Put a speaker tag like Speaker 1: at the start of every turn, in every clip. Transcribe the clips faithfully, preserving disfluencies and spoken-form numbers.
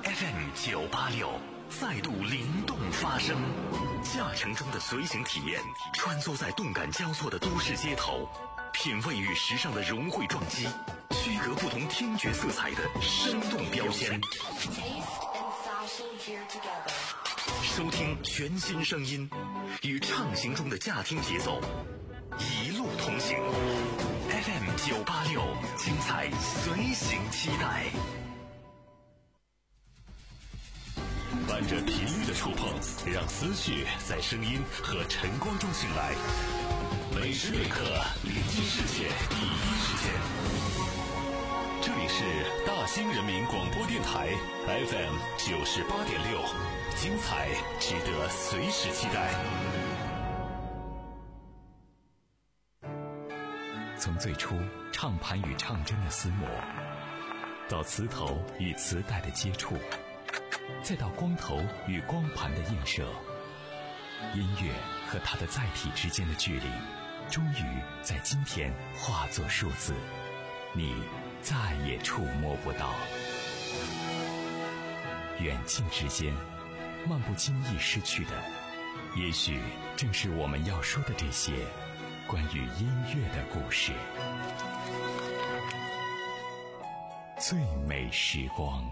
Speaker 1: F M 九八六再度灵动发声，驾乘中的随行体验，穿梭在动感交错的都市街头，品味与时尚的融汇撞击，区隔不同听觉色彩的生动标签。收听全新声音，与畅行中的驾听节奏一路同行。F M 九八六，精彩随行期待。伴着频率的触碰，让思绪在声音和晨光中醒来。每时每刻，临近世界第一时间。这里是大兴人民广播电台 F M 九十八点六，精彩值得随时期待。从最初唱盘与唱针的厮磨，到磁头与磁带的接触，再到光头与光盘的映射，音乐和它的载体之间的距离，终于在今天化作数字，你再也触摸不到。远近之间，漫不经意失去的，也许正是我们要说的这些关于音乐的故事。最美时光。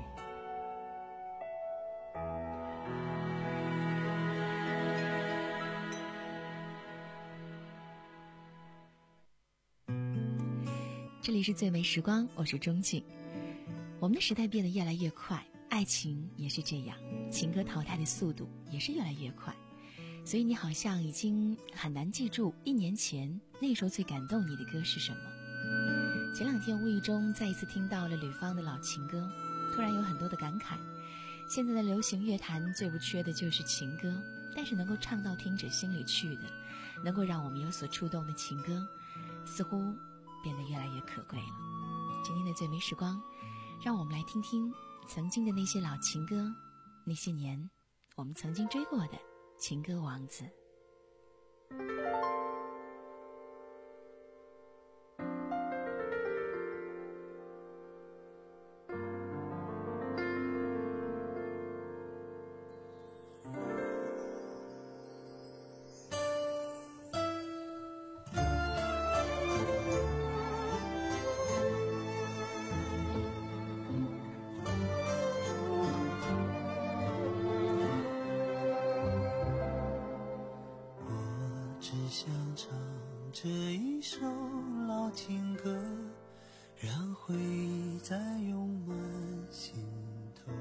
Speaker 2: 这里是最美时光，我是钟静。我们的时代变得越来越快，爱情也是这样，情歌淘汰的速度也是越来越快，所以你好像已经很难记住一年前那时候最感动你的歌是什么。前两天无意中再一次听到了吕方的老情歌，突然有很多的感慨。现在的流行乐坛最不缺的就是情歌，但是能够唱到听者心里去的，能够让我们有所触动的情歌，似乎变得越来越可贵了。今天的最美时光，让我们来听听曾经的那些老情歌，那些年我们曾经追过的情歌王子。
Speaker 3: 这一首老情歌，让回忆再涌满心头。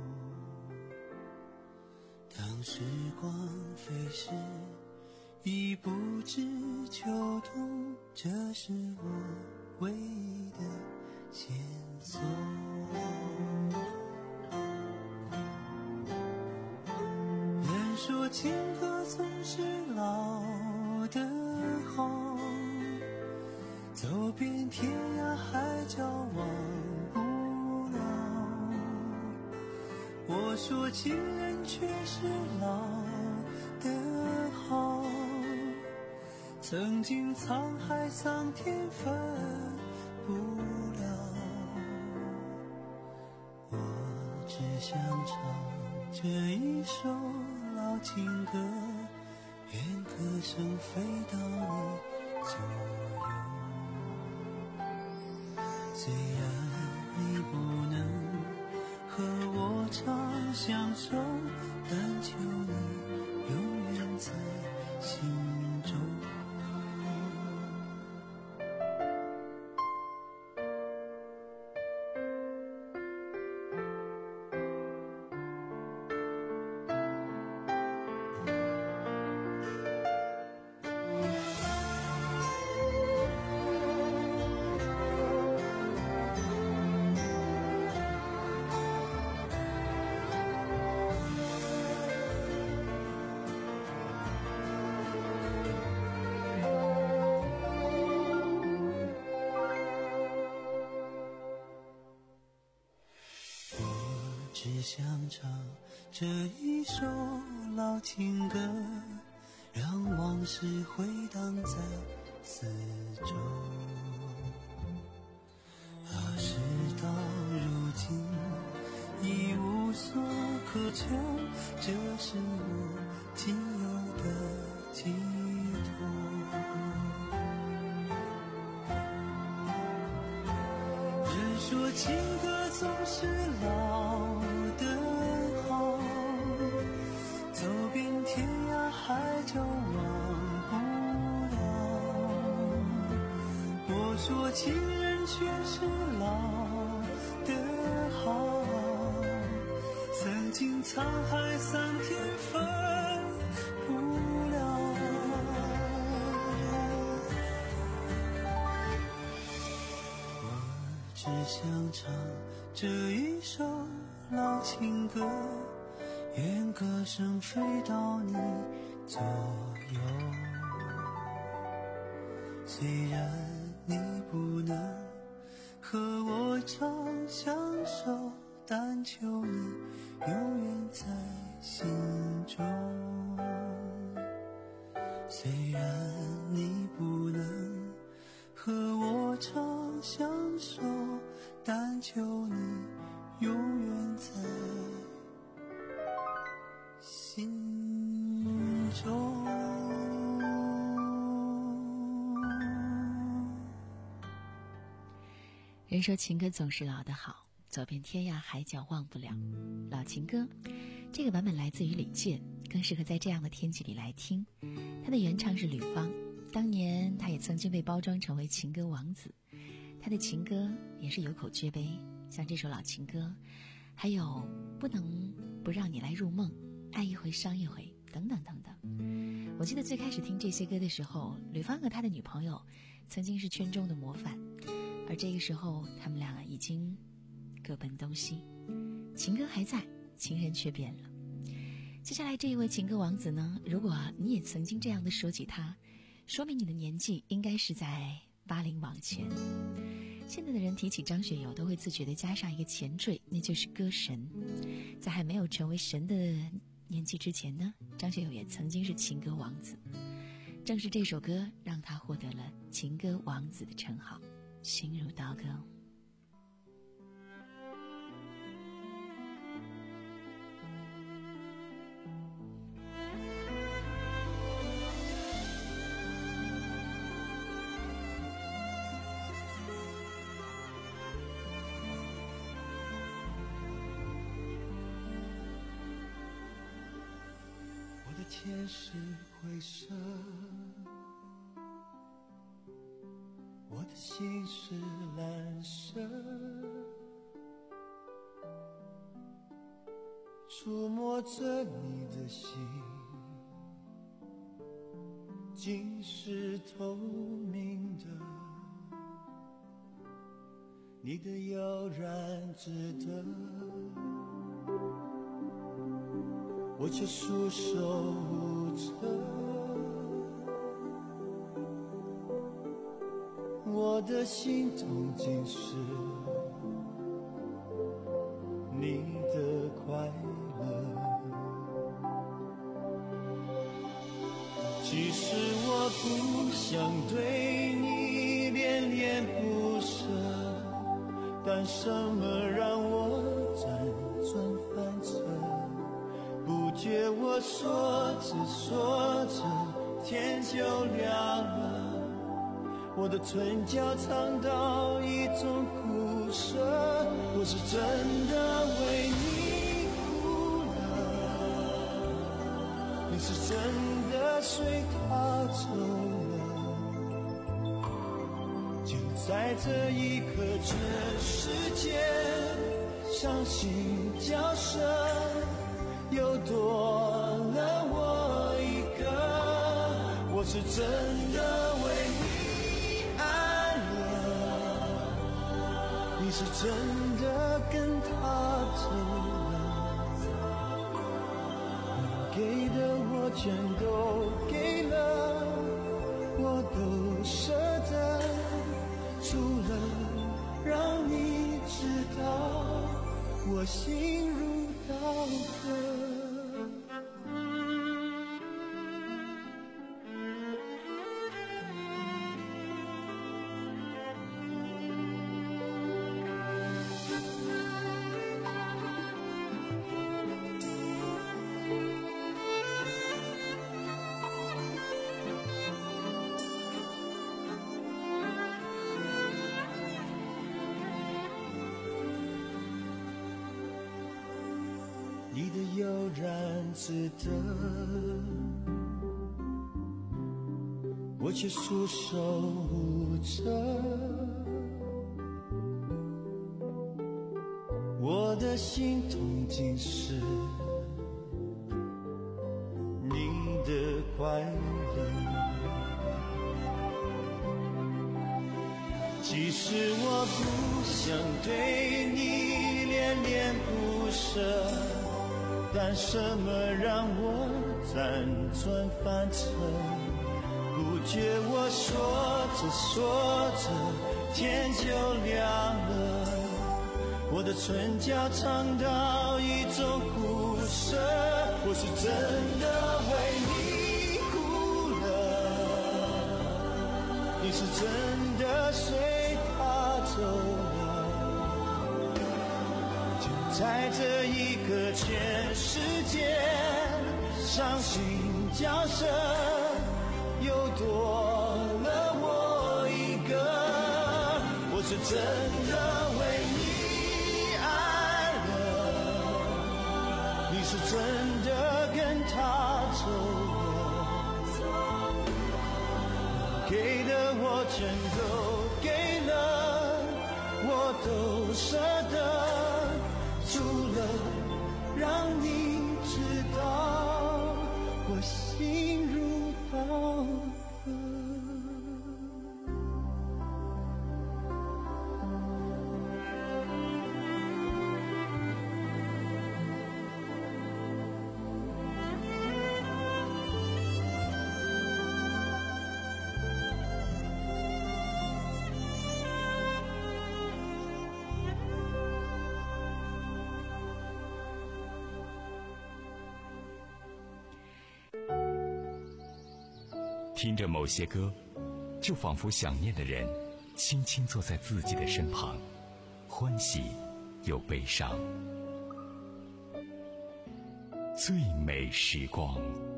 Speaker 3: 当时光飞逝，已不知秋冬，这是我唯一的线索。人说情歌总是老的好，走遍天涯海角忘不了。我说情人却是老的好，曾经沧海桑田分不了。我只想唱这一首老情歌，愿歌声飞到你左右。虽然你不能和我长相守，但求你永远在心中。只想唱这一首老情歌，让往事回荡在四周。而事到如今已无所喝酒，这是我仅有的寄托。人说情歌总是老的好，走遍天涯海角忘不了。我说情人却是老的好，曾经沧海桑田分不了。我只想唱这一首老情歌，愿歌声飞到你左右。虽然你不能和我长相守，但求你永远在心中。虽然你不能和我长相守，但求你永远在心中。
Speaker 2: 人说情歌总是老的好，走遍天涯海角忘不了。老情歌这个版本来自于李健，更适合在这样的天气里来听。他的原唱是吕方，当年他也曾经被包装成为情歌王子。他的情歌也是有口皆碑，像这首老情歌，还有不能不让你来入梦，爱一回伤一回，等等等等。我记得最开始听这些歌的时候，吕方和他的女朋友曾经是圈中的模范，而这个时候他们俩已经各奔东西，情歌还在，情人却变了。接下来这一位情歌王子呢，如果你也曾经这样的说起他，说明你的年纪应该是在八零往前。现在的人提起张学友都会自觉地加上一个前缀，那就是歌神。在还没有成为神的年纪之前呢，张学友也曾经是情歌王子。正是这首歌让他获得了情歌王子的称号。心如刀割。
Speaker 3: 我的天是灰色，我的心是蓝色，触摸着你的心，竟是透明的，你的悠然自得，我却束手无策。我的心中尽是你的快乐，其实我不想对你恋恋不舍，但什么让我辗转反侧，不觉我说着说着天就亮了，我的唇角尝到一种苦涩，我是真的为你哭了，你是真的随他走了，就在这一刻，全世界伤心角色又多了我一个，我是真的为你你是真的跟他走了，能给的我全都给了，我都舍得，除了让你知道我心如刀割。 你的悠然自得，我却束手无策。我的心痛竟是你的快乐，即使我不想对你恋恋不舍，但什么让我辗转反侧？不觉我说着说着天就亮了，我的唇角尝到一种苦涩，我是真的为你哭了，你是真的随他走了，就在这一刻全世界伤心交涉，又多了我一个，我是真的为你爱了，你是真的跟他走了，给的我全都给了，我都舍得，除了让你知道我心如刀割。
Speaker 1: 听着某些歌，就仿佛想念的人轻轻坐在自己的身旁，欢喜又悲伤。最美时光。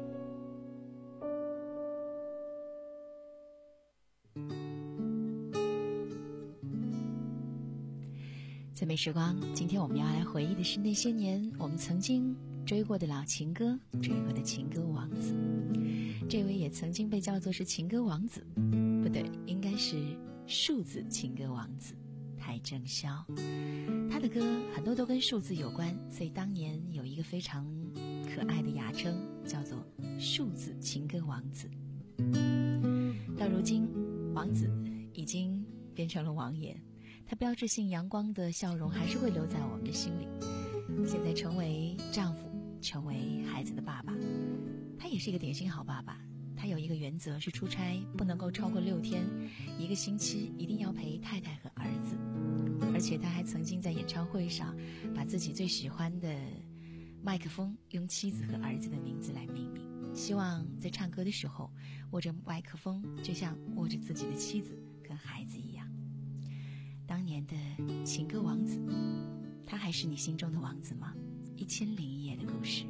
Speaker 2: 最美时光，今天我们要来回忆的是那些年我们曾经追过的老情歌，追过的情歌王子。这位也曾经被叫做是情歌王子，不对，应该是数字情歌王子邰正宵。他的歌很多都跟数字有关，所以当年有一个非常可爱的雅称，叫做数字情歌王子。到如今，王子已经变成了王爷，他标志性阳光的笑容还是会留在我们的心里。现在成为丈夫，成为孩子的爸爸，他也是一个典型好爸爸。他有一个原则，是出差不能够超过六天，一个星期一定要陪太太和儿子。而且他还曾经在演唱会上把自己最喜欢的麦克风用妻子和儿子的名字来命名，希望在唱歌的时候握着麦克风就像握着自己的妻子跟孩子一样。当年的情歌王子，他还是你心中的王子吗？一千零一夜的故事。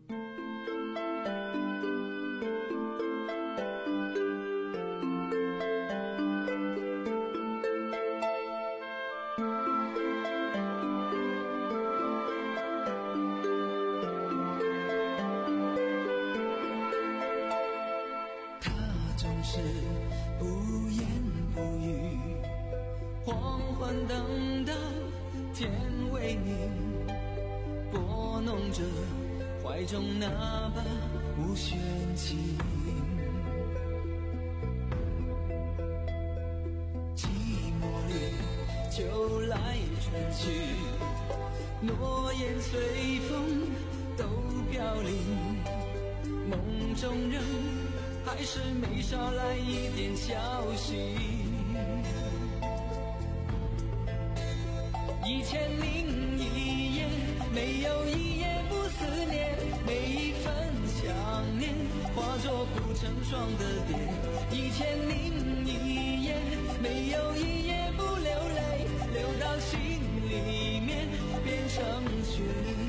Speaker 3: 等到天为明，拨弄着怀中那把无弦琴，寂寞里秋来春去，诺言随风都飘零，梦中人还是没捎来一点消息。一千零一夜，没有一夜不思念，每一份想念化作不成双的蝶。一千零一夜，没有一夜不流泪，流到心里面变成雪。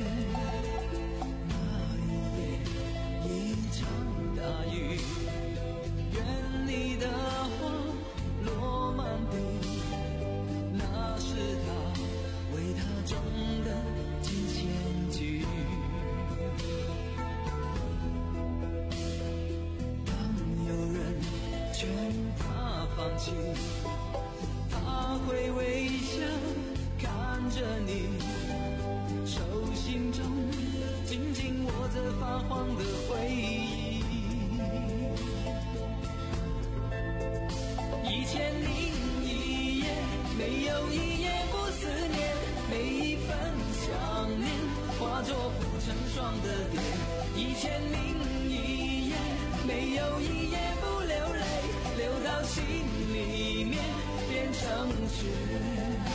Speaker 3: 那一夜一场大雨，愿你的花落满地，那是他为他种的金钱菊。 起，他会微笑看着你，手心中紧紧握着发黄的回忆。一千零一夜，没有一夜不思念，每一份想念化作不成双的蝶。一千零一夜，没有一夜不流泪，流到心里面变成雪。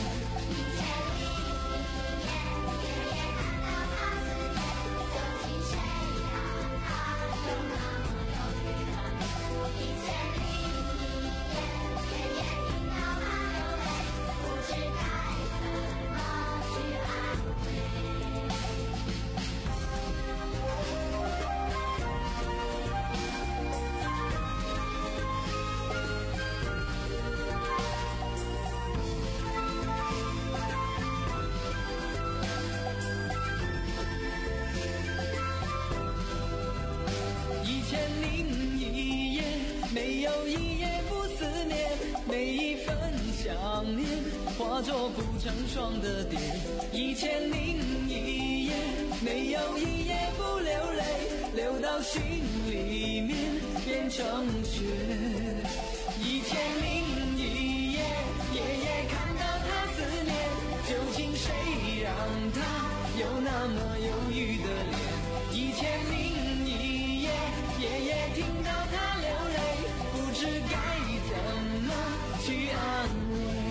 Speaker 3: 化作不成双的蝶，一千零一夜，没有一夜不流泪，流到心里面变成雪。一千零一夜，夜夜看到他思念，究竟谁让他有那么忧郁的脸？一千零一夜，夜夜听到他流泪，不知该怎么去安慰。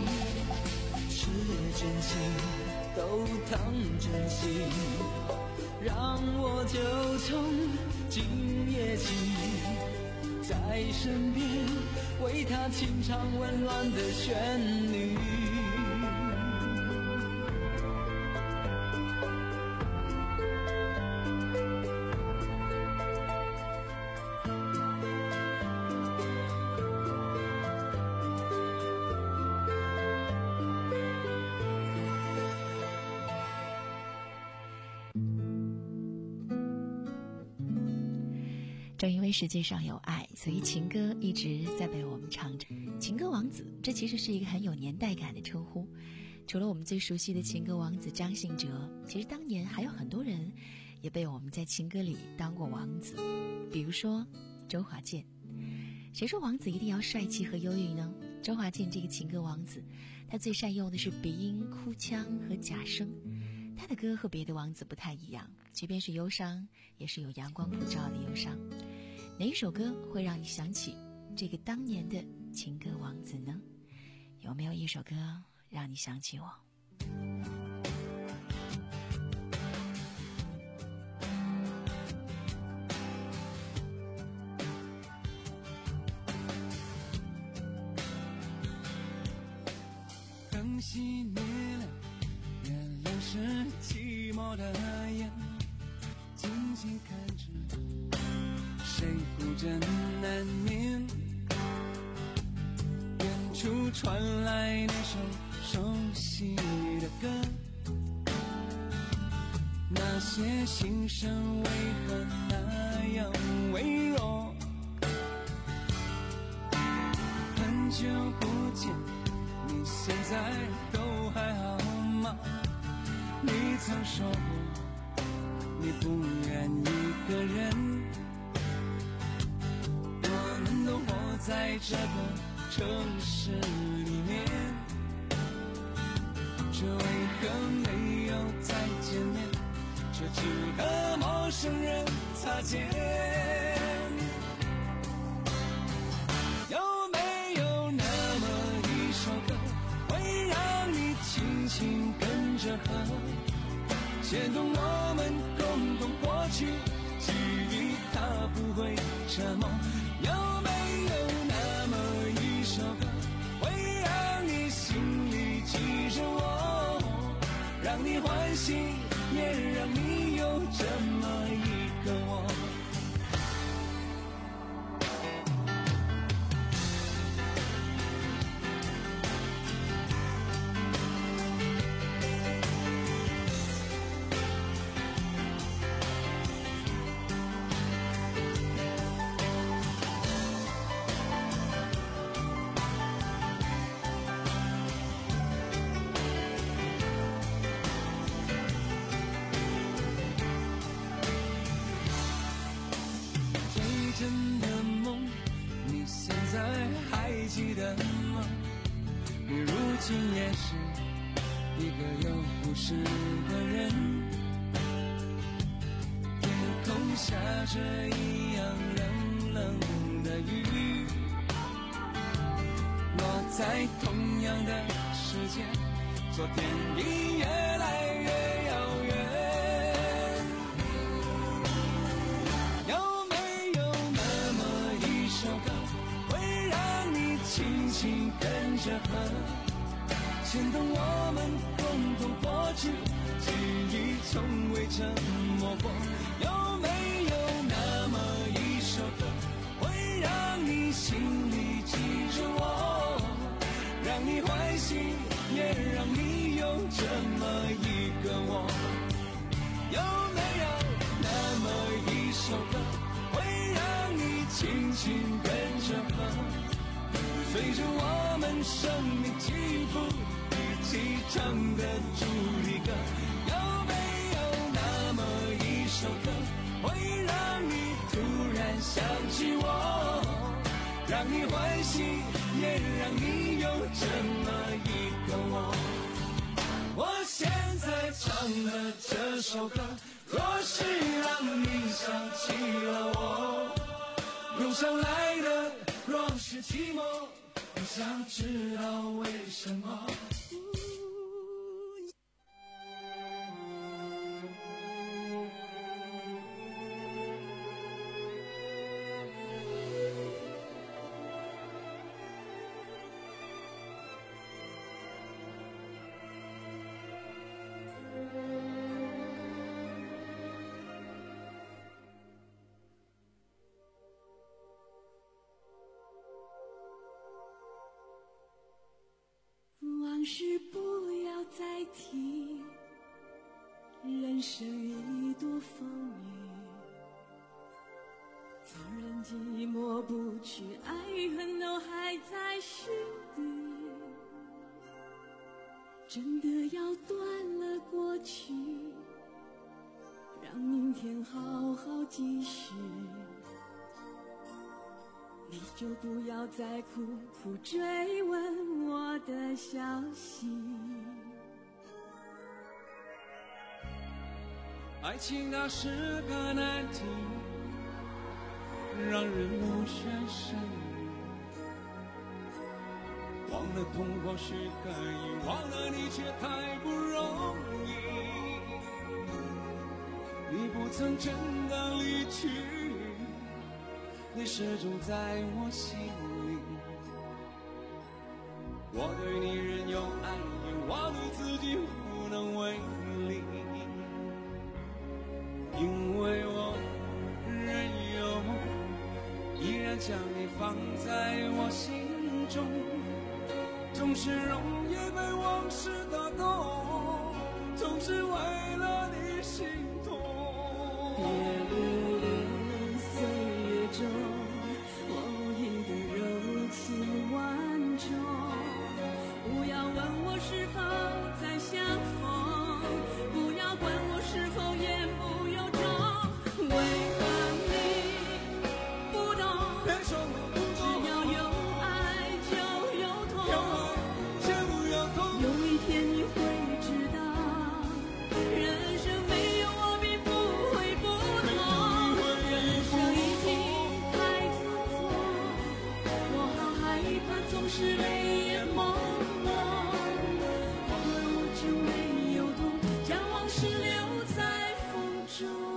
Speaker 3: 真心都当真心，让我就从今夜起，在身边为他轻唱温暖的旋律。
Speaker 2: 正因为世界上有爱，所以情歌一直在被我们唱着。情歌王子，这其实是一个很有年代感的称呼。除了我们最熟悉的情歌王子张信哲，其实当年还有很多人也被我们在情歌里当过王子，比如说周华健。谁说王子一定要帅气和忧郁呢？周华健这个情歌王子，他最善用的是鼻音、哭腔和假声。他的歌和别的王子不太一样，即便是忧伤，也是有阳光普照的忧伤。哪一首歌会让你想起这个当年的情歌王子呢？有没有一首歌让你想起我？
Speaker 3: 灯熄灭了，原来是寂寞的眼，静静看着谁孤枕难眠。远处传来那首熟悉的歌，那些心声为何那样微弱？很久不见，你现在都还好吗？你曾说过你不愿一个人，我们都活在这个城市里面，这为何没有再见面？这只和陌生人擦肩。有没有那么一首歌，会让你轻轻跟着和，牵动我们共同过去，记忆它不会沉默。有没有那么一首歌，会让你心里记着我，让你欢喜，也让你有这么一个我。
Speaker 4: 是一个有故事的人。天空下着一样冷冷的雨，落在同样的时间，昨天已越来越遥远。有没有那么一首歌，会让你轻轻跟着和，牵动我们共同过去，记忆从未沉默过。有没有那么一首歌，会让你心里记着我，让你欢喜，也让你有这么一个我？有没有那么一首歌，会让你轻轻跟着和，随着我们生命起伏一起唱的主题歌？有没有那么一首歌，会让你突然想起我，让你欢喜，也让你有这么一个我？我现在唱的这首歌，若是让你想起了我，涌上来的若是寂寞，我想知道为什么。
Speaker 5: 往事不要再提，人生已多风雨，纵然寂寞不去，爱与恨都还在心底。真的要断了过去，让明天好好继续。你就不要再苦苦追问我的消息。
Speaker 4: 爱情它是个难题，让人目眩神迷。忘了痛或许可以，忘了你却太不容易。你不曾真的离去，你始终在我心里。我对你仍有爱意，我对自己无能为力，因为我仍有梦，依然将你放在我心中，总是容易被往事打动，总是为了你心痛。
Speaker 5: 别留恋岁月中我意的柔情万种，不要问我是否再相逢，不要管我是否言不由衷。为何你不懂？
Speaker 4: 别说我不懂，
Speaker 5: 只要有爱就有痛，
Speaker 4: 有爱就有痛。
Speaker 5: 有一天你会知道，人生没有我并不会不同。人生已经太匆匆，我好害怕总是泪眼朦胧。忘了我就没有痛，将往事留在风中。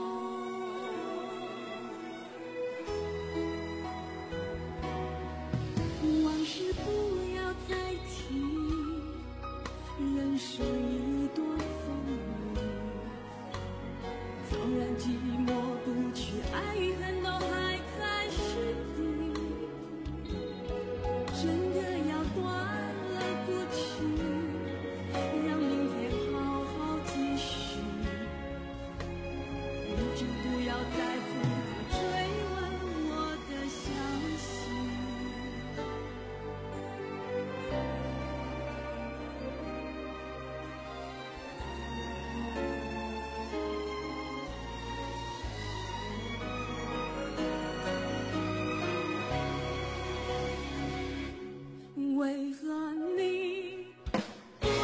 Speaker 5: 往事不要再提，人生已多风雨，纵然寂寞不去，爱与恨都还在心底。真的要断了过去，让明天好好继续。你就不要再苦苦追问我的消息。为何你不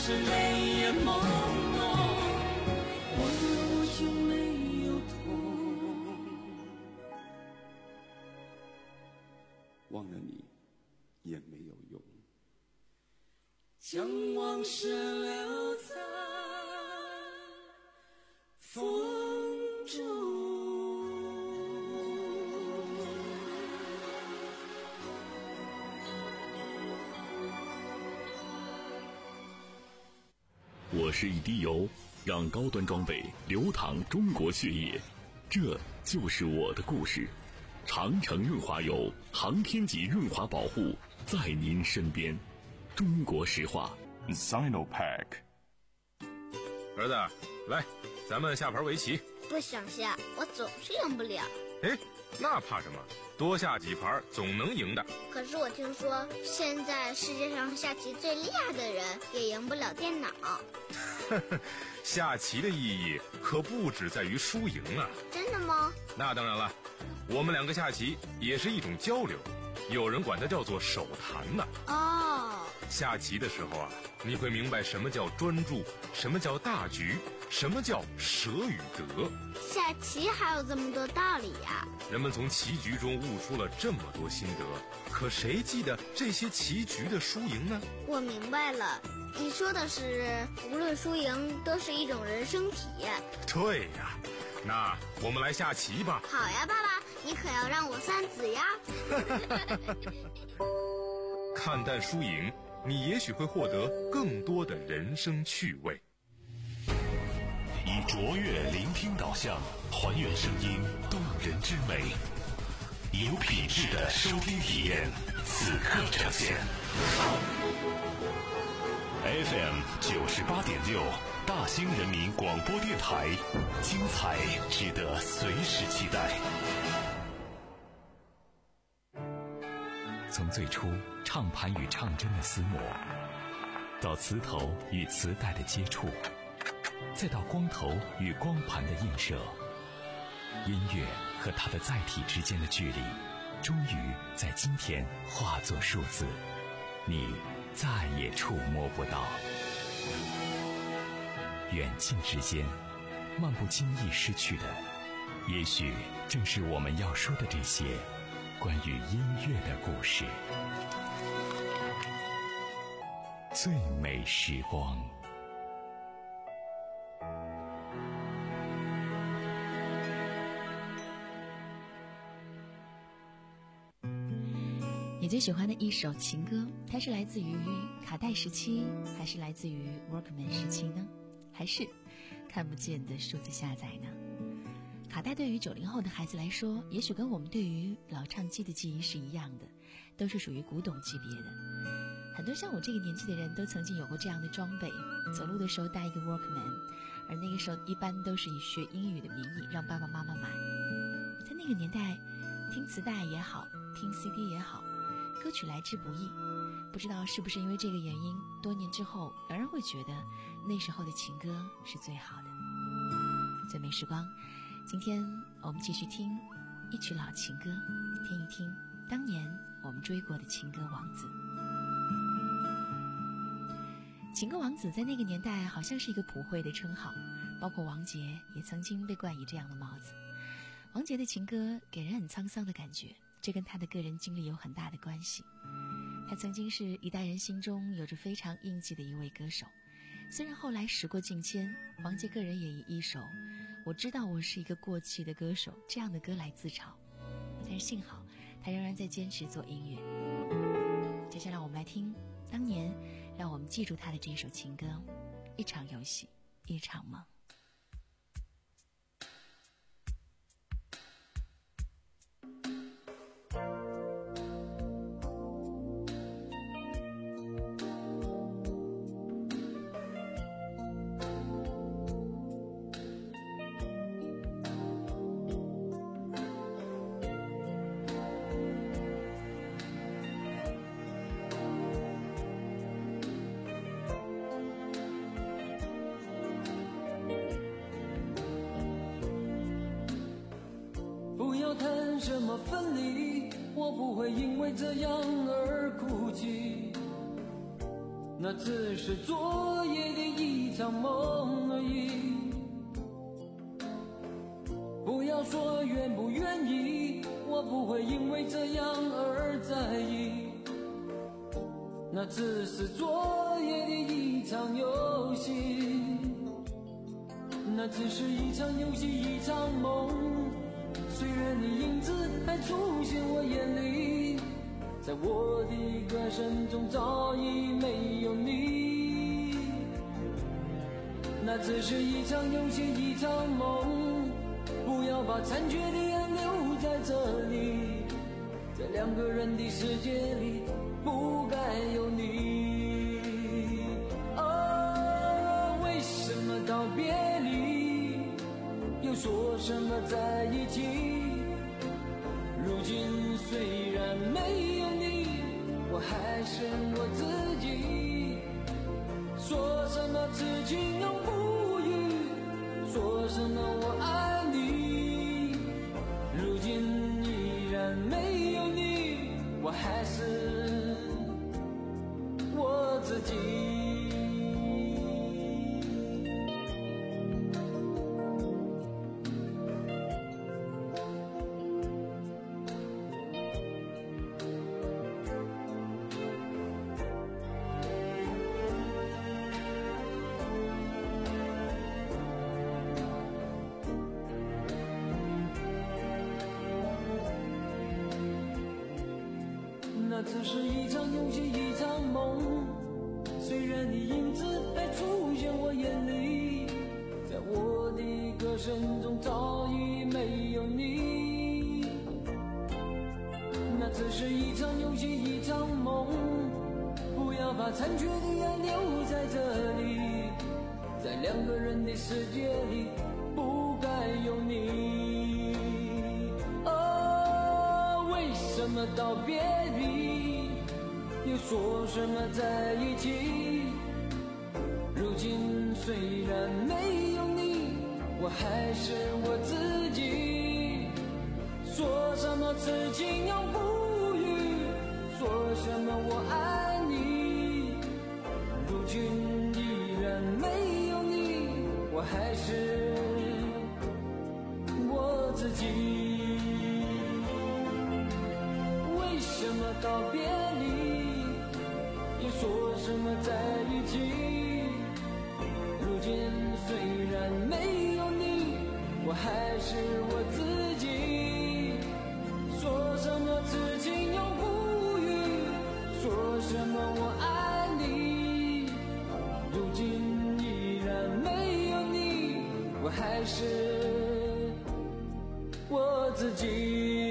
Speaker 5: 是泪眼朦胧，忘了我就没有痛，
Speaker 6: 忘了你也没有用，
Speaker 5: 将往事留在风中。
Speaker 1: 我是一滴油，让高端装备流淌中国血液，这就是我的故事。长城润滑油，航天级润滑保护，在您身边。中国石化
Speaker 7: Sinopack。
Speaker 8: 儿子，来，咱们下盘围棋。
Speaker 9: 不想下，我总是赢不了。
Speaker 8: 哎，那怕什么？多下几盘总能赢的。
Speaker 9: 可是我听说，现在世界上下棋最厉害的人也赢不了电脑。
Speaker 8: 下棋的意义可不只在于输赢啊！
Speaker 9: 真的吗？
Speaker 8: 那当然了，我们两个下棋也是一种交流，有人管它叫做手谈呢。
Speaker 9: 哦，
Speaker 8: 下棋的时候啊，你会明白什么叫专注，什么叫大局，什么叫舍与得。
Speaker 9: 下棋还有这么多道理呀！
Speaker 8: 人们从棋局中悟出了这么多心得，可谁记得这些棋局的输赢呢？
Speaker 9: 我明白了，你说的是无论输赢都是一种人生体验。
Speaker 8: 对呀，那我们来下棋吧。
Speaker 9: 好呀，爸爸，你可要让我三子呀。
Speaker 8: 看淡输赢，你也许会获得更多的人生趣味。
Speaker 1: 以卓越聆听导向，还原声音动人之美，有品质的收听体验，此刻呈现。F M 九十八点六，大兴人民广播电台，精彩值得随时期待。从最初唱盘与唱针的厮磨，到磁头与磁带的接触，再到光头与光盘的映射，音乐和它的载体之间的距离，终于在今天化作数字，你再也触摸不到。远近之间，漫不经意失去的，也许正是我们要说的这些关于音乐的故事。最美时光。
Speaker 2: 你最喜欢的一首情歌，它是来自于卡带时期，还是来自于 Walkman 时期呢？还是看不见的数字下载呢？卡带对于九零后的孩子来说，也许跟我们对于老唱机的记忆是一样的，都是属于古董级别的。很多像我这个年纪的人都曾经有过这样的装备，走路的时候带一个 Walkman， 而那个时候一般都是以学英语的名义让爸爸妈妈买。在那个年代，听磁带也好，听 C D 也好，歌曲来之不易。不知道是不是因为这个原因，多年之后仍然会觉得那时候的情歌是最好的。最美时光，今天我们继续听一曲老情歌，听一听当年我们追过的情歌王子。情歌王子在那个年代好像是一个普惠的称号，包括王杰也曾经被冠以这样的帽子。王杰的情歌给人很沧桑的感觉，这跟他的个人经历有很大的关系。他曾经是一代人心中有着非常印记的一位歌手，虽然后来时过境迁，王杰个人也以一首我知道我是一个过气的歌手这样的歌来自嘲，但是幸好他仍然在坚持做音乐。接下来我们来听当年让我们记住他的这首情歌，一场游戏一场梦。
Speaker 4: 谈什么分离，我不会因为这样而哭泣。 那只是昨夜的一场梦而已。不要说愿不愿意，我不会因为这样而在意。那只是昨夜的一场游戏，那只是一场游戏一场梦。虽然你影子还出现我眼里，在我的歌声中早已没有你。那只是一场游戏一场梦，不要把残缺的爱留在这里，在两个人的世界里不该有你。哦，为什么道别离又说什么在一起？如今虽然没有你，我还是我自己。说什么此情永不渝，说什么我爱你，如今依然没有你，我还是我自己。那只是一场游戏一场梦，虽然你影子还出现我眼里，在我的歌声中早已没有你。那只是一场游戏一场梦，不要把残缺的爱留在这里，在两个人的世界里不该有你。哦，为什么道别离又说什么在一起？如今虽然没有你，我还是我自己。说什么此情永不渝，说什么我爱你，如今依然没有你，我还是我自己。为什么道别离又说什么在一起？如今虽然没有你，我还是我自己。说什么此情永不渝，说什么我爱你，如今依然没有你，我还是我自己。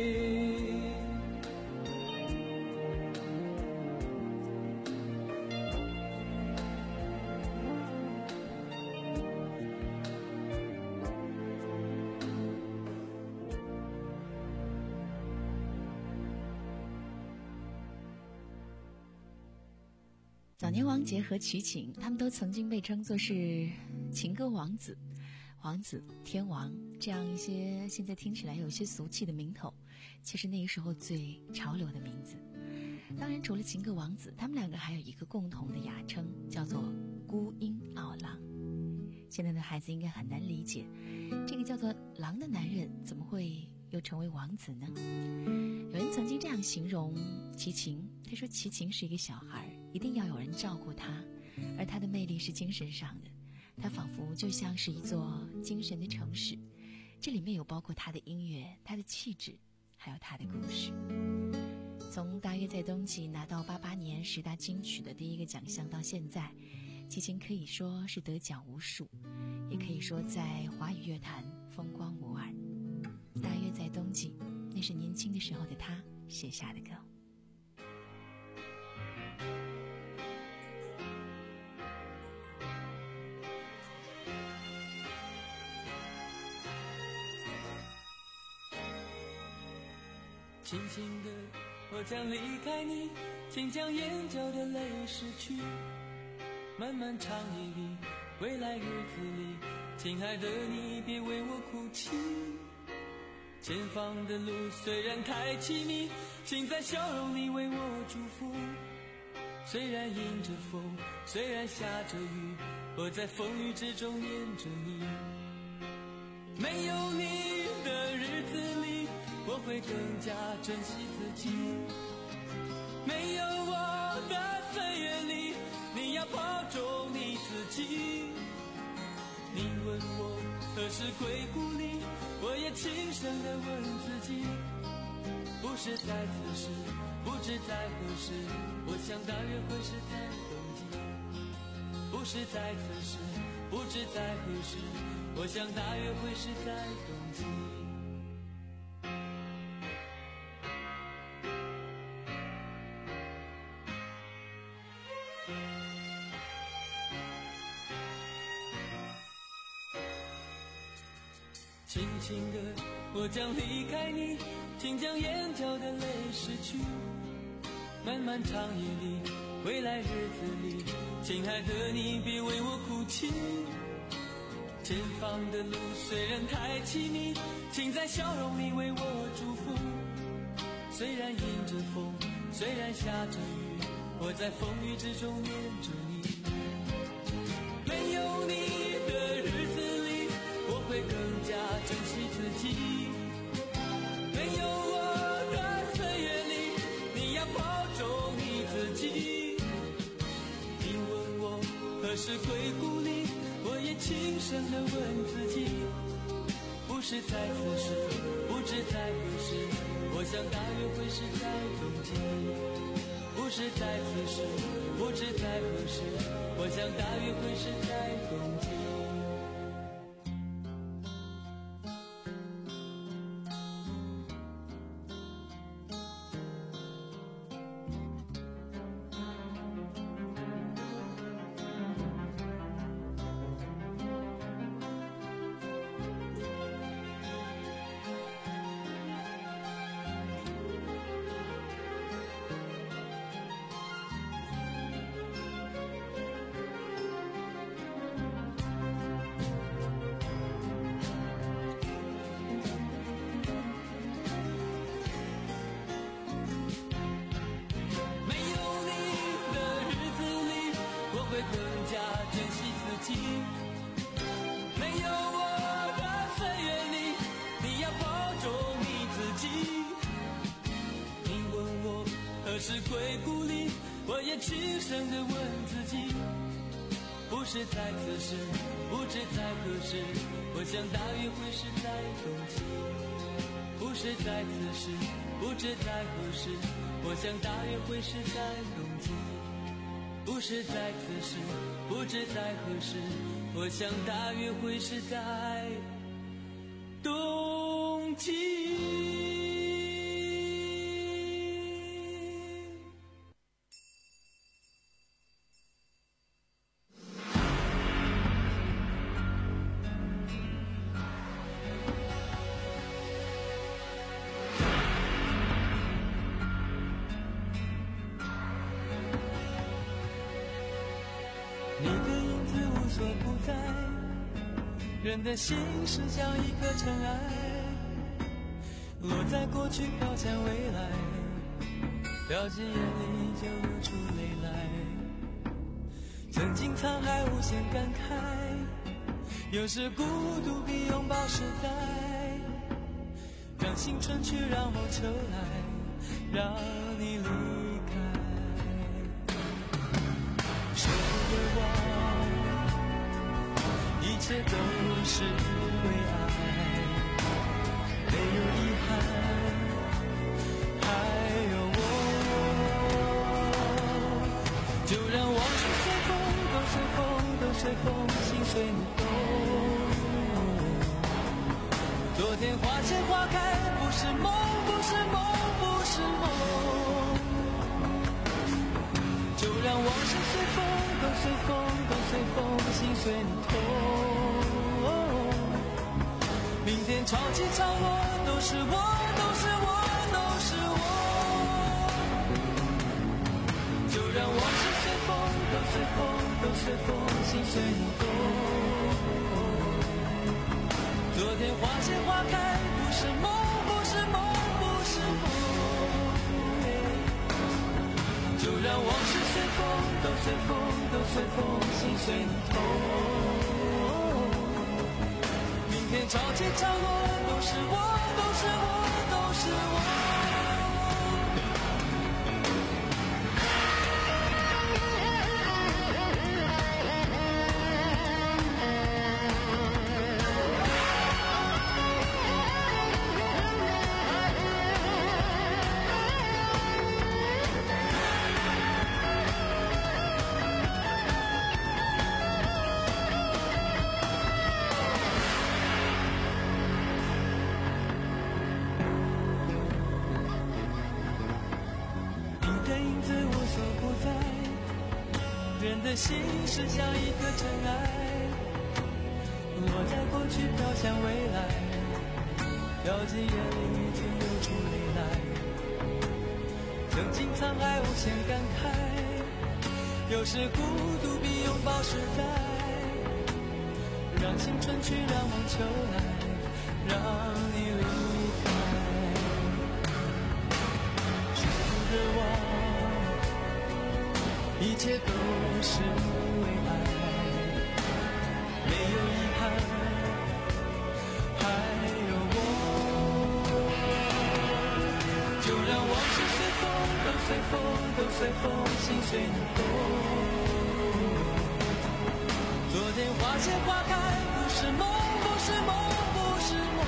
Speaker 2: 早年王杰和齐秦，他们都曾经被称作是情歌王子、王子、天王这样一些现在听起来有些俗气的名头，其实那个时候最潮流的名字。当然除了情歌王子，他们两个还有一个共同的雅称，叫做孤鹰傲郎。现在的孩子应该很难理解，这个叫做狼的男人怎么会又成为王子呢？有人曾经这样形容齐秦，他说齐秦是一个小孩，一定要有人照顾他，而他的魅力是精神上的，他仿佛就像是一座精神的城市，这里面有包括他的音乐、他的气质，还有他的故事。从大约在冬季拿到八八年十大金曲的第一个奖项到现在，齐秦可以说是得奖无数，也可以说在华语乐坛风光无二。大约在冬季，那是年轻的时候的他写下的歌。
Speaker 4: 轻轻的我将离开你，请将眼角的泪拭去，漫漫长夜里，未来日子里，亲爱的你别为我哭泣，前方的路虽然太凄迷，请在笑容里为我祝福， 虽然迎着风，虽然下着雨，我在风雨之中念着你。没有你的日子里，我会更加珍惜自己。没有我的岁月里，你要保重你自己。你问我何时归故里，我也轻声地问自己。不是在此时，不知在何时，我想大约会是在冬季。不是在此时，不知在何时，我想大约会是在冬季。轻轻的，我将离开你，请将眼角的泪拭去。漫漫长夜里，未来日子里，亲爱的你别为我哭泣。前方的路虽然太凄迷，请在笑容里为我祝福。虽然迎着风，虽然下着雨，我在风雨之中念着你。没有你的日子里，我会更加珍惜自己。没有我的岁月里，你要保重你自己。你问我何时归故里，我也轻声地问自己。不是在此时，不知在何时，我想大约会是在冬季。不是在此时，不知在何时，我想大约会是在冬季。没有我的岁月里，你要保重你自己。你问我何时归故里，我也轻声地问自己。不是在此时，不知在何时，我想大约会是在冬季。不是在此时，不知在何时，我想大约会是在冬季。不是在此时，不知在何时，我想大约会是在冬季。你的影子无所不在，人的心是像一颗尘埃，落在过去飘向未来，掉进眼里就流出泪来。曾经沧海无限感慨，有时孤独比拥抱实在，让青春去让梦trở来，让你离开。舍不得忘，一切都是为爱，没有遗憾，还有我。就让往事随风，都随风，都随风，心随你动。昨天花谢花开，不是梦，不是梦，不是梦。就让往事随风，都随风，都随风，心随你痛。明天潮起潮落，都是我，都是我，都是我。就让往事随风，都随风，都随风，心随你动。昨天花谢花开，不是梦，不是梦，不是梦。就让往事随风， 都随风，都随风，心随你痛。明天潮起潮落，都是我，都是我，都是我。人的心是像一颗尘埃，我在过去飘向未来，掉进眼里已经流出泪来。曾经沧海无限感慨，有时孤独比拥抱实在。让青春去，让梦秋来，让你离开。只渴望一切都是为爱，没有遗憾，还有我。就让往事随风，都随风，都随风，心随你动。昨天花谢花开，不是梦，不是梦，不是梦。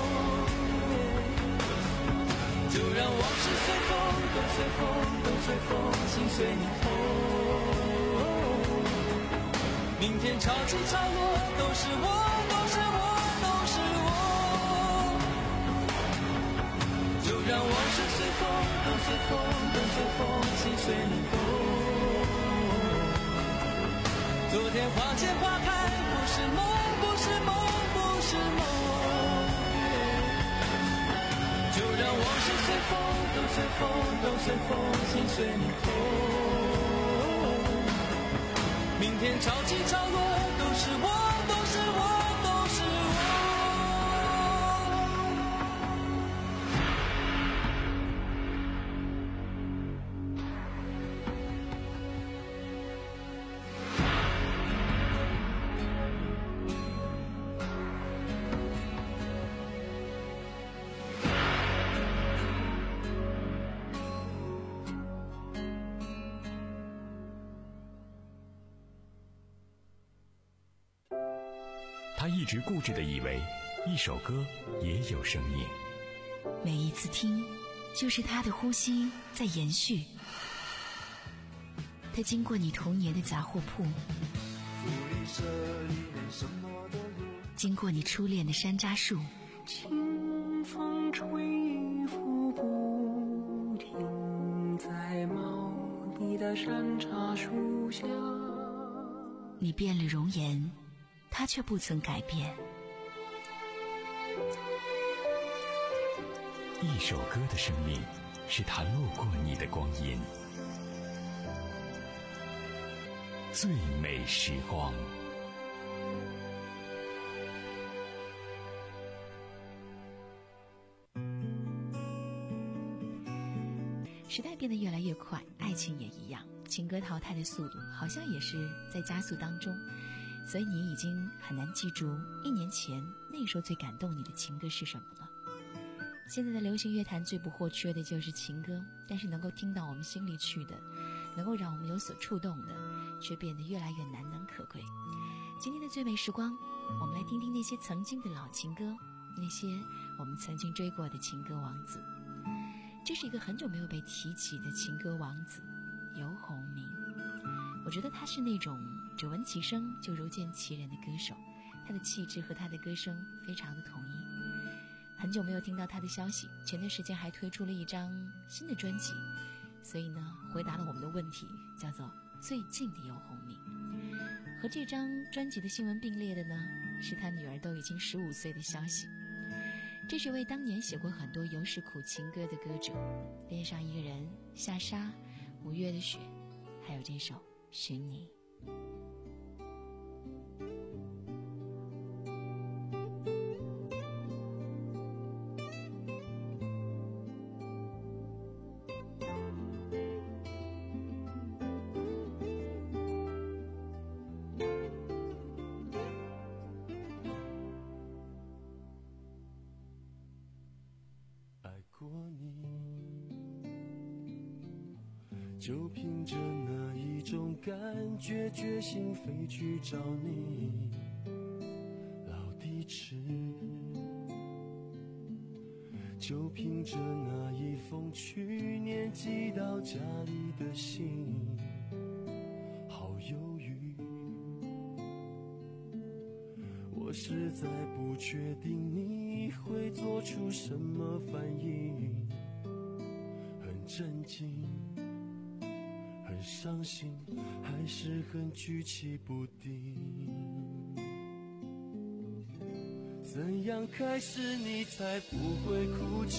Speaker 4: 就让往事随风，都随风，都随风，心随你痛。明天潮起潮落，都是我，都是我，都是我。就让往事随风，都随风，都随风，心随你动。昨天花谢花开，不是梦，不是梦，不是梦。就让往事随风，都随风，都随风，心随你痛。明天潮起潮落，都是我，都是我，都是
Speaker 1: 他一直固执地以为一首歌也有生命，
Speaker 2: 每一次听就是他的呼吸在延续。他经过你童年的杂货铺，经过你初恋的山楂树，
Speaker 4: 清风吹拂不停，在茂密的山楂树下。
Speaker 2: 你变了容颜，他却不曾改变。
Speaker 1: 一首歌的生命是他路过你的光阴，最美时光。
Speaker 2: 时代变得越来越快，爱情也一样，情歌淘汰的速度好像也是在加速当中，所以你已经很难记住一年前那时候最感动你的情歌是什么了。现在的流行乐坛最不或缺的就是情歌，但是能够听到我们心里去的，能够让我们有所触动的，却变得越来越难能可贵。今天的最美时光，我们来听听那些曾经的老情歌，那些我们曾经追过的情歌王子。这是一个很久没有被提起的情歌王子，游鸿明。我觉得他是那种只闻其声就如见其人的歌手，他的气质和他的歌声非常的统一。很久没有听到他的消息，前段时间还推出了一张新的专辑，所以呢，回答了我们的问题，叫做最近的游鸿明。和这张专辑的新闻并列的呢，是他女儿都已经十五岁的消息。这是位当年写过很多有时苦情歌的歌者，恋上一个人、下沙、五月的雪，还有这首寻你。
Speaker 3: 就凭着那一种感觉，决心飞去找你老地址。就凭着那一封去年寄到家里的信，好犹豫。我实在不确定你会做出什么反应，很震惊，很伤心，还是很举棋不定。怎样开始你才不会哭泣？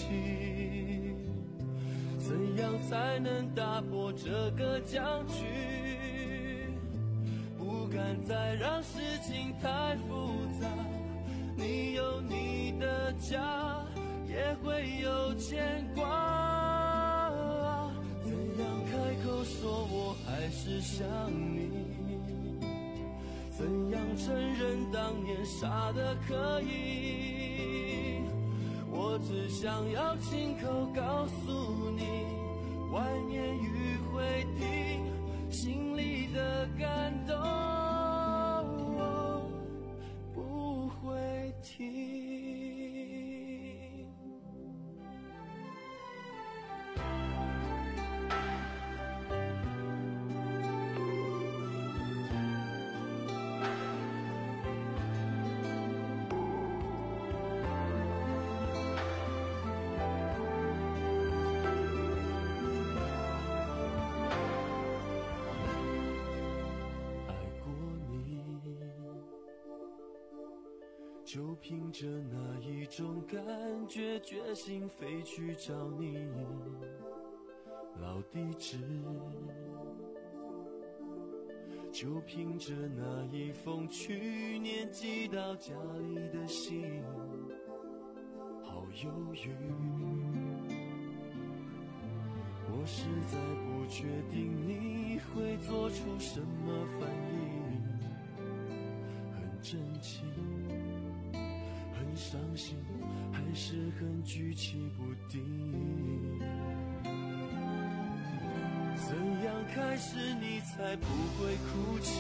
Speaker 3: 怎样才能打破这个僵局？不敢再让事情太复杂，你有你的家，也会有牵挂。怎样开口说我还是想你？怎样承认当年傻得可以？我只想要亲口告诉你，外面雨会停，心里的感动不会停。就凭着那一种感觉，决心飞去找你老地址。就凭着那一封去年寄到家里的信，好犹豫。我实在不确定你会做出什么反应，很震惊，很伤心，还是很举棋不定。怎样开始你才不会哭泣？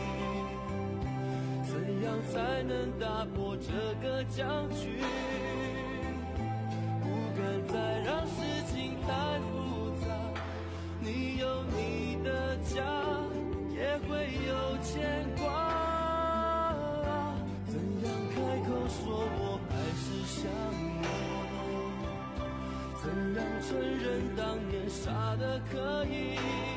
Speaker 3: 怎样才能打破这个僵局？不敢再让事情太复杂，你有你的家，也会有牵挂。说我还是想你，怎样承认当年傻得可以？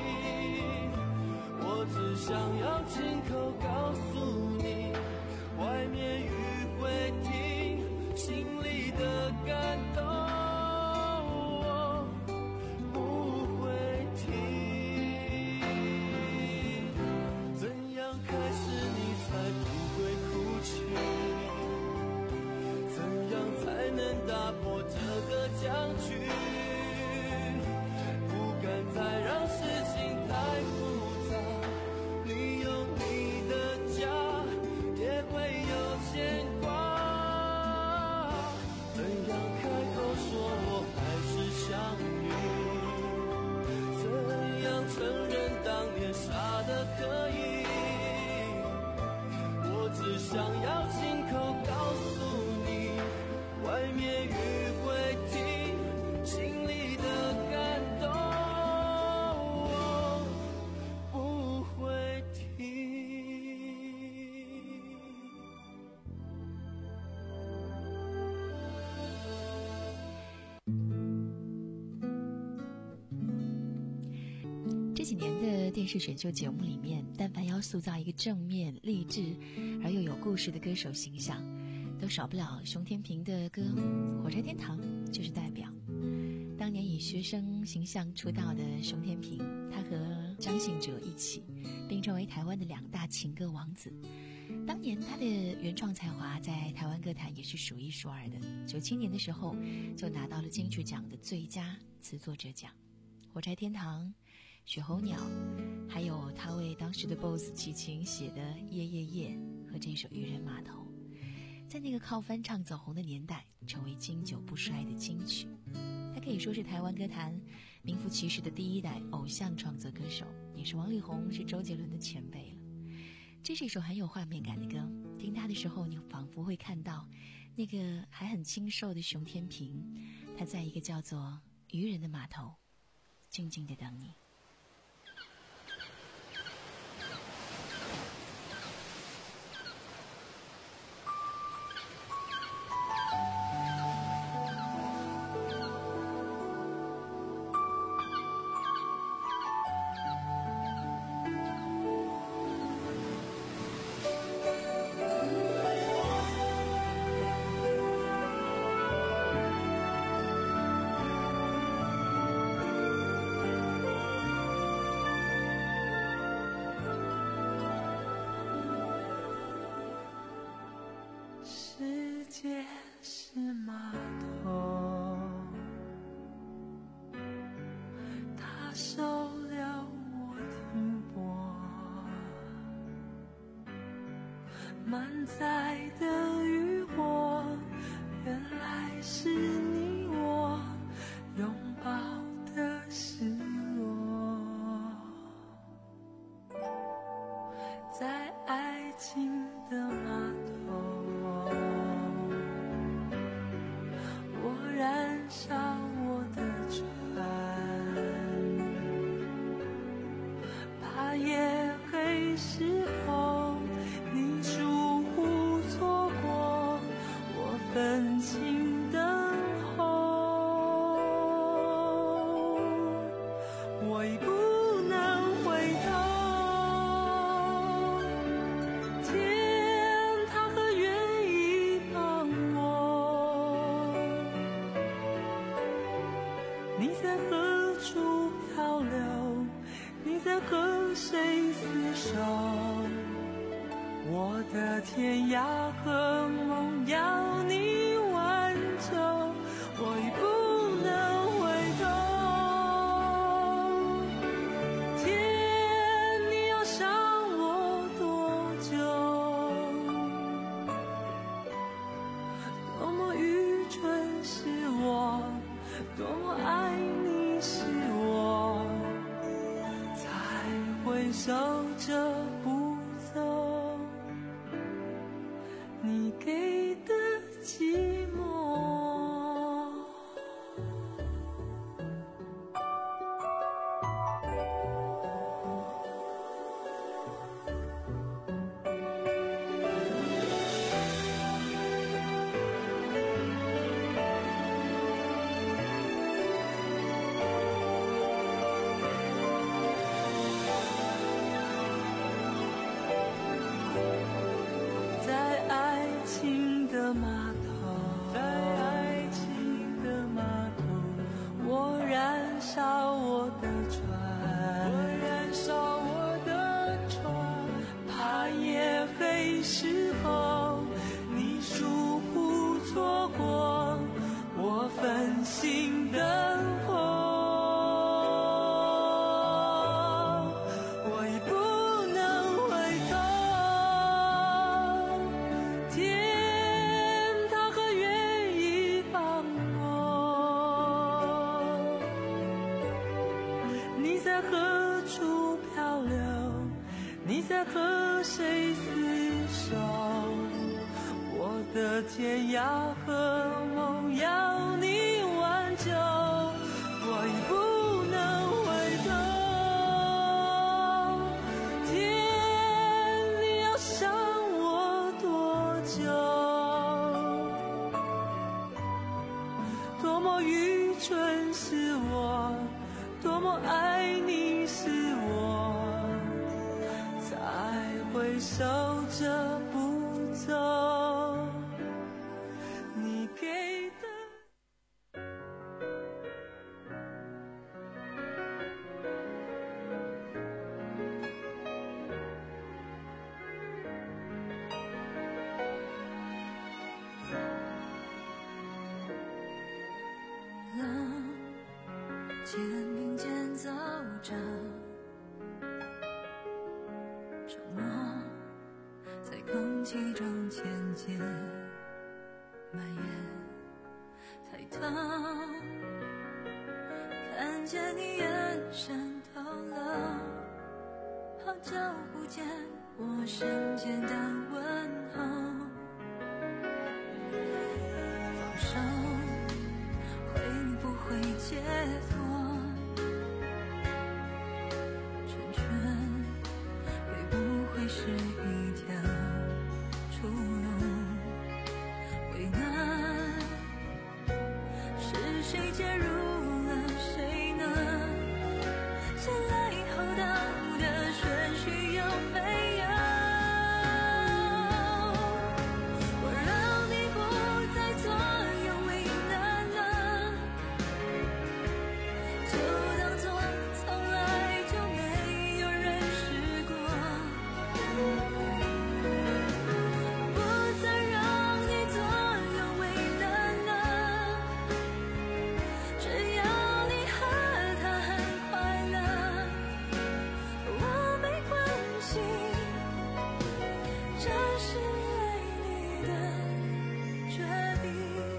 Speaker 3: 我只想要亲口告诉你，外面雨会停，心里的感动不会停。怎样开始你才不会哭泣？才能打破这个僵局？不敢再让事情太复杂，你有你的家，也会有牵挂。怎样开口说我还是想你？怎样承认当年傻得可以？我只想要亲口告诉你，外面雨会停，心里的感动不会停。
Speaker 2: 这几年的电视选秀节目里面，但凡要塑造一个正面、励志而又有故事的歌手形象，都少不了熊天平的歌《火柴天堂》就是代表。当年以学生形象出道的熊天平，他和张信哲一起并成为台湾的两大情歌王子。当年他的原创才华在台湾歌坛也是数一数二的，九七年的时候就拿到了金曲奖的最佳词作者奖。火柴天堂、雪候鸟，还有他为当时的 B O S S 齐秦写的《夜夜夜》和这首《渔人码头》，在那个靠翻唱走红的年代，成为经久不衰的金曲。它可以说是台湾歌坛名副其实的第一代偶像创作歌手，也是王力宏，是周杰伦的前辈了。这是一首很有画面感的歌，听它的时候，你仿佛会看到那个还很清瘦的熊天平，他在一个叫做渔人的码头，静静地等你。
Speaker 4: 世界是码头，它收了我停泊，满载的渔火，原来是你我拥抱的失落，在爱情的码头，我燃烧我的船，怕夜黑时候你疏忽错过我分情等候，我已不能回头，天它可愿意帮我，你在何处漂流，你在和谁厮守，我的天涯和梦要你挽救，我已不能回头，天你要伤我多久，多么愚蠢是我，多么爱你是我，才会守着不走你给的寂寞。在爱情的码头，在爱情的码头，我燃烧我的船，我燃烧我的船，怕夜黑时候你疏忽错过我分心等候，我已不能回头，天它可愿意帮我，你在何处漂流，你在和谁厮守，我的天涯和梦要你挽救，我已不能回头，天你要伤我多久，多么愚蠢是我，多么爱你是我，才会守着不走你给的。
Speaker 5: 冷，肩并肩走着，沉默在空气中渐渐蔓延，抬头看看见你眼神透了，好久不见，我深简单问候。放手会不会解脱？成全会不会是一条出路？为难是谁介入了谁呢？先来后到的顺序有没有？我让你不再左右为难了，就当作从来就没有认识过，不再让你左右为难了，只要你和他很快乐，我没关系，这是爱你的决定。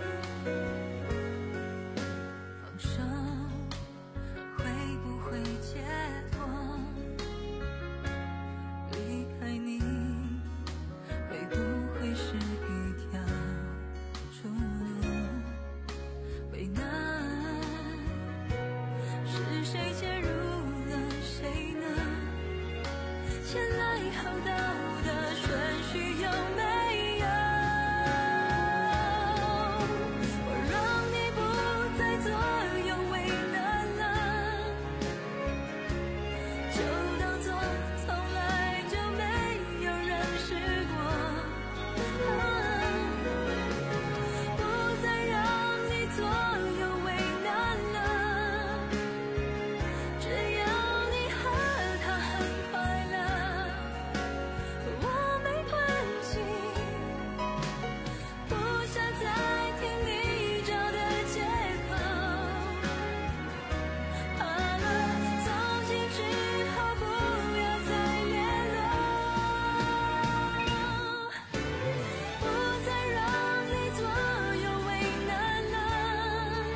Speaker 5: 放手会不会解脱？离开你会不会是一条出路？为难是谁介入了谁呢？先来后到的顺序有没有？我让你不再左右为难了，就当作从来就没有认识过，不再让你左右为难了，只要你和他很快乐，我没关系，不想再听你找的借口，怕了从今之后不要再联络，不再让你左右为难了，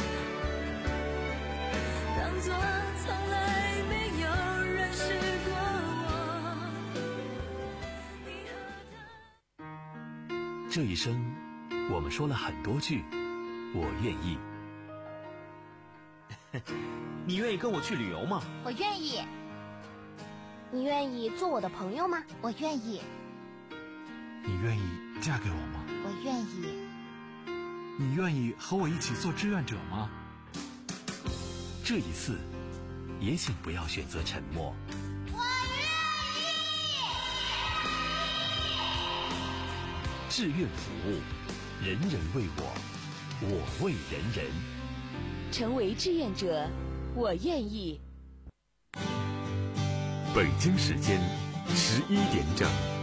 Speaker 5: 当作从来没有认识过我，你和他。
Speaker 1: 这一生，我们说了很多句“我愿意”。
Speaker 7: 你愿意跟我去旅游吗？
Speaker 10: 我愿意。你愿意做我的朋友吗？我愿意。
Speaker 11: 你愿意嫁给我吗？
Speaker 10: 我愿意。
Speaker 11: 你愿意和我一起做志愿者吗？
Speaker 1: 这一次，也请不要选择沉默。
Speaker 10: 我愿意。
Speaker 1: 志愿服务，人人为我，我为人人。
Speaker 12: 成为志愿者，我愿意。
Speaker 8: 北京时间十一点整。